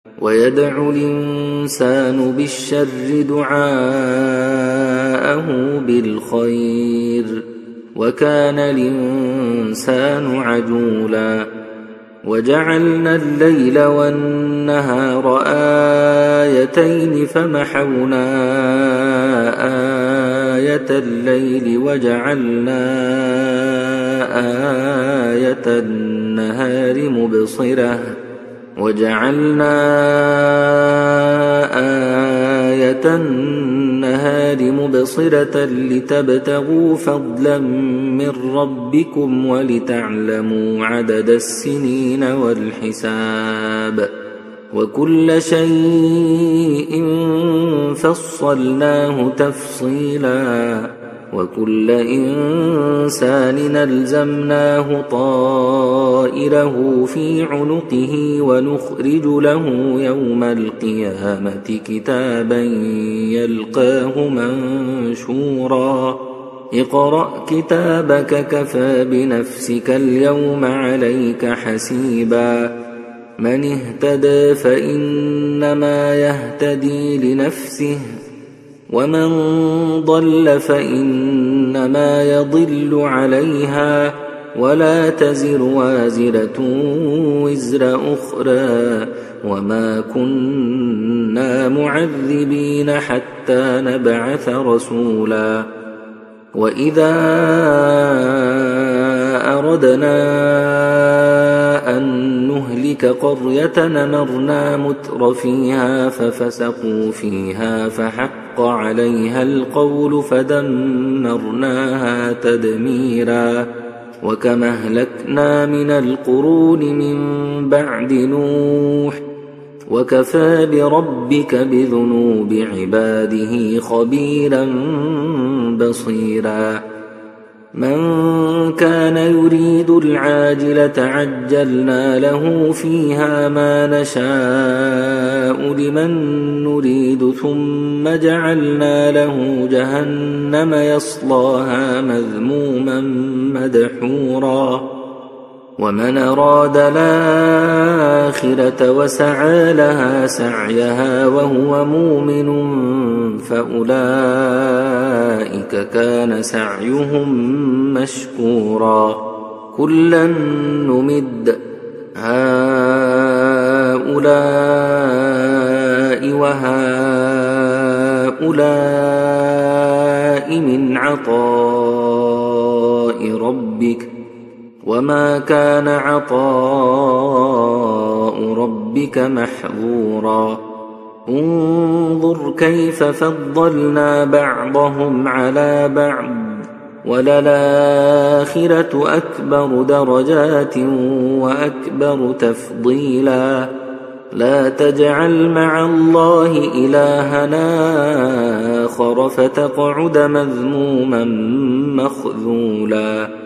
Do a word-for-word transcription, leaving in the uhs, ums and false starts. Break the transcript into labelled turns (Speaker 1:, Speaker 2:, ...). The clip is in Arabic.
Speaker 1: ويدعو الإنسان بالشر دعاءه بالخير وكان الإنسان عجولا وجعلنا الليل والنهار آيتين فمحونا آية الليل وجعلنا آية النهار مبصرة وجعلنا آية النهار مبصرة لتبتغوا فضلا من ربكم ولتعلموا عدد السنين والحساب وكل شيء فصلناه تفصيلا وكل إنسان ألزمناه طائره في عنقه ونخرج له يوم القيامة كتابا يلقاه منشورا اقرأ كتابك كفى بنفسك اليوم عليك حسيبا من اهتدى فإنما يهتدي لنفسه ومن ضل فإنما يضل عليها ولا تزر وازرة وزر أخرى وما كنا معذبين حتى نبعث رسولا وإذا أردنا أن نهلك قرية أمرنا متر فيها ففسقوا فيها فحق عليها القول فدمرناها تدميرا وكما أهلكنا من القرون من بعد نوح وكفى بربك بذنوب عباده خبيرا بصيرا من كان يريد العاجلة عجلنا له فيها ما نشاء لمن نريد ثم جعلنا له جهنم يصلاها مذموما مدحورا ومن أراد الآخرة وسعى لها سعيها وهو مؤمن فأولئك كان سعيهم مشكورا كلا نمد هؤلاء وهؤلاء من عطاء ربك وما كان عطاء ربك محظورا انظر كيف فضلنا بعضهم على بعض وللآخرة أكبر درجات وأكبر تفضيلا لا تجعل مع الله إلهنا آخر فتقعد مذموما مخذولا